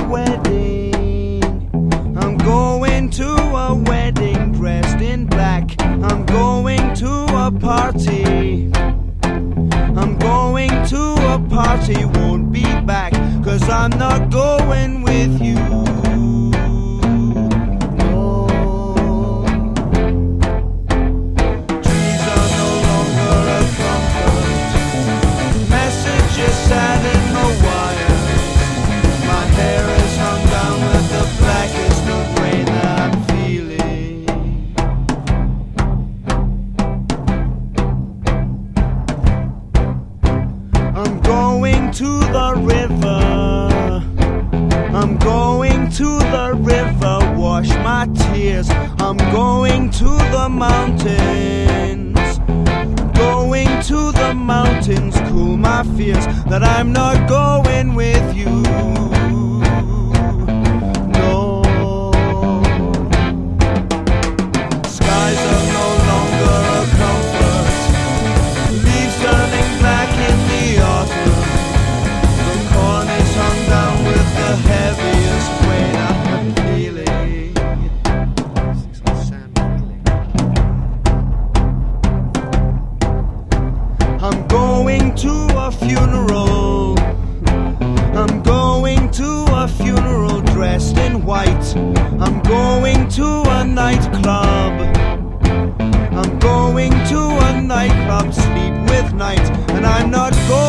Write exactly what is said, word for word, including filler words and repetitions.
wedding. I'm going to a wedding dressed in black. I'm going to a party. I'm going to a party, won't be back, 'cause I'm not going with you. I'm going to the river. I'm going to the river, wash my tears. I'm going to the mountains. Going to the mountains, cool my fears that I'm not going with you. No. Skies are no longer a comfort. Leaves turning black in the autumn. The corn is hung down with the heaviest weight I am feeling. I'm going to a funeral. I'm going to a funeral dressed in white. I'm going to a nightclub. I'm going to a nightclub, sleep with night, and I'm not going